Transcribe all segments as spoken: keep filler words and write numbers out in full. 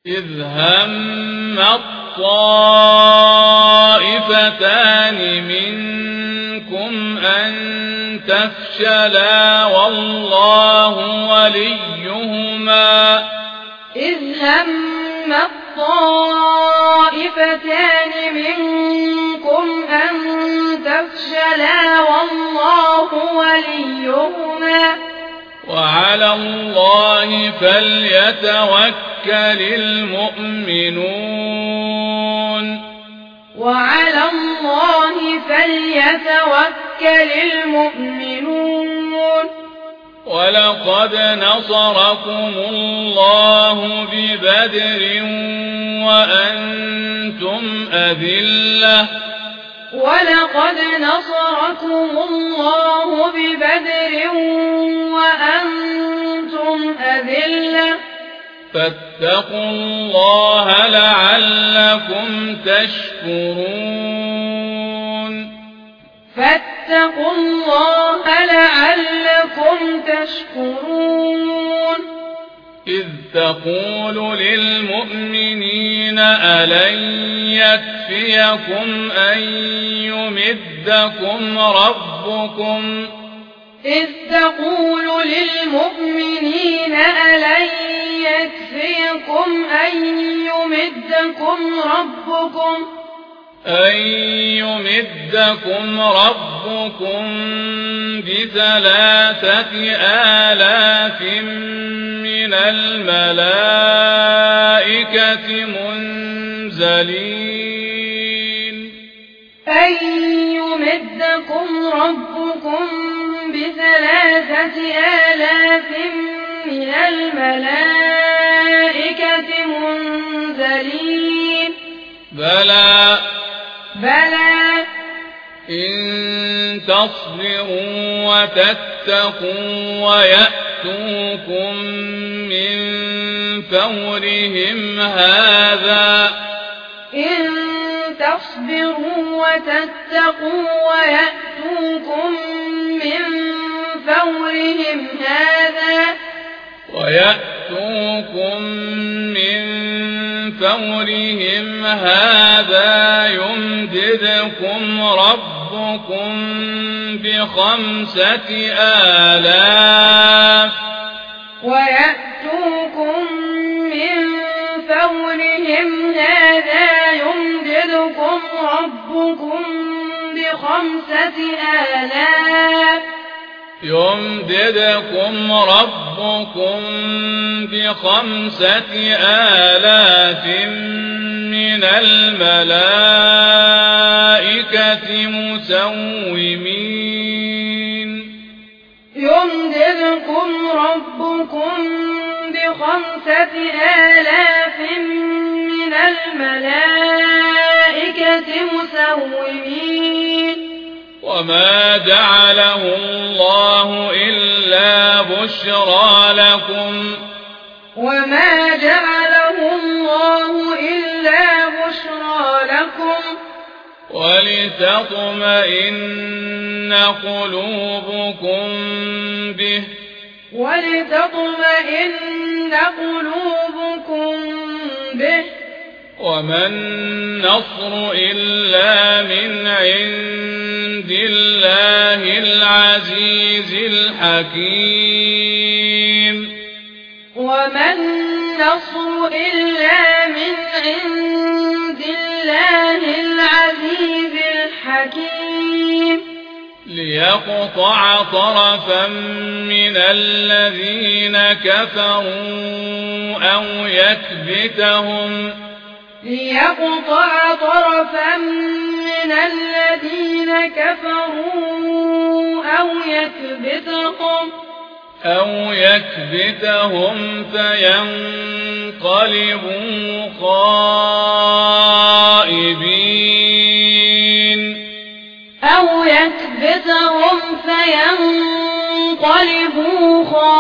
إذ هم الطائفتان منكم أن تفشلا والله وليهما إذ هم الطائفتان منكم أن تفشلا والله وليهما وعلى الله فليتوكل المؤمنون وعلى الله فليتوكل المؤمنون ولقد نصركم الله ببدر وأنتم أذلة ولقد نصركم الله ببدر وأنتم أذلة فاتقوا الله لعلكم تشكرون فاتقوا الله لعلكم تشكرون إذ تقول للمؤمنين ألن يكفيكم أن يمدكم ربكم إذ تقول للمؤمنين ألن يكفيكم أن يمدكم ربكم أن يمدكم ربكم بثلاثة آلاف من الملائكة منزلين أن يمدكم ربكم بثلاثة آلاف من الملائكة منزلين بلى بلى إن تصبروا وتتقوا ويأتوكم من فورهم هذا إن تصبروا وتتقوا ويأتوكم من فورهم هذا ويأتوكم من فورهم هذا يمددكم ربكم بخمسة آلاف ويأتوكم من فورهم هذا يمددكم ربكم بخمسة آلاف يمددكم ربكم بخمسة آلاف من الملائكة مسومين يمددكم ربكم بخمسة آلاف من الملائكة مسومين وما جعله الله إلا بشرى لكم وما جعله الله إلا بشرى لكم ولتطمئن قلوبكم به ولتطمئن قلوبكم به وما النصر إلا من عند الله العزيز الحكيم وما النصر إلا من عند الله العزيز الحكيم ليقطع طرفا من الذين كفروا أو يكبتهم ليقطع طرفا من الذين كفروا أو يكبتهم أو يكبتهم فينقلبوا خائبين أو يكبتهم فينقلبوا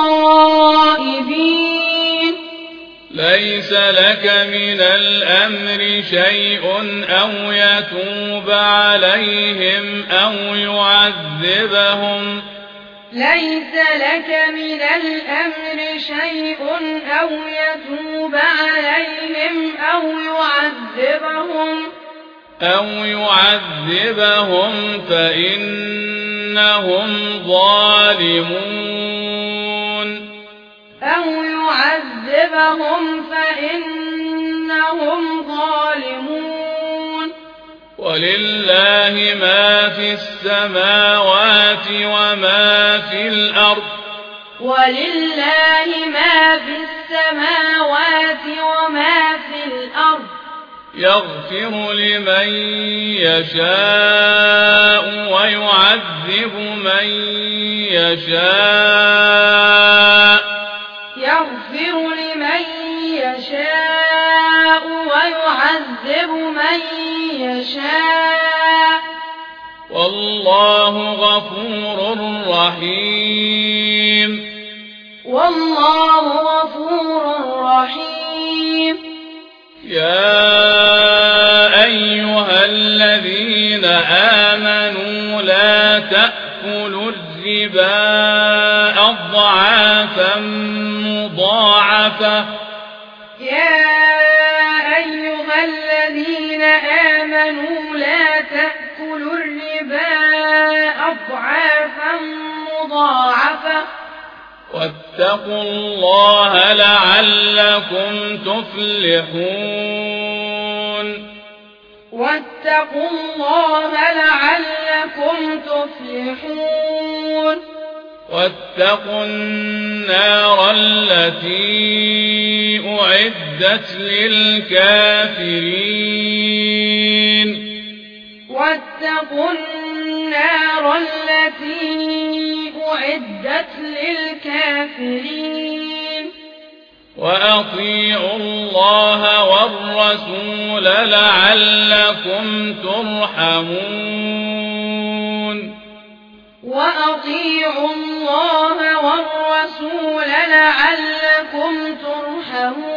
خائبين ليس لك من الأمر شيء أو يتوب عليهم أو يعذبهم ليس لك من الأمر شيء أو يتوب عليهم أو يعذبهم فإنهم ظالمون أو يعذبهم فإنهم ظالمون ولله ما في السماوات وما في الأرض ولله ما في السماوات وما في الأرض يغفر لمن يشاء ويعذب من يشاء يغفر لمن يشاء ويعذب من يشاء والله غفور رحيم والله غفور رحيم يا أيها الذين آمنوا لا تأكلوا الربا أضعافا مضاعفة يا أيها الذين آمنوا لا تأكلوا الربا أضعافا مضاعفة واتقوا الله لعلكم تفلحون واتقوا الله لعلكم تفلحون واتقوا النار التي أعدت للكافرين واتقوا النار التي أعدت للكافرين وأطيعوا الله والرسول لعلكم ترحمون وأطيعوا الله والرسول لعلكم ترحمون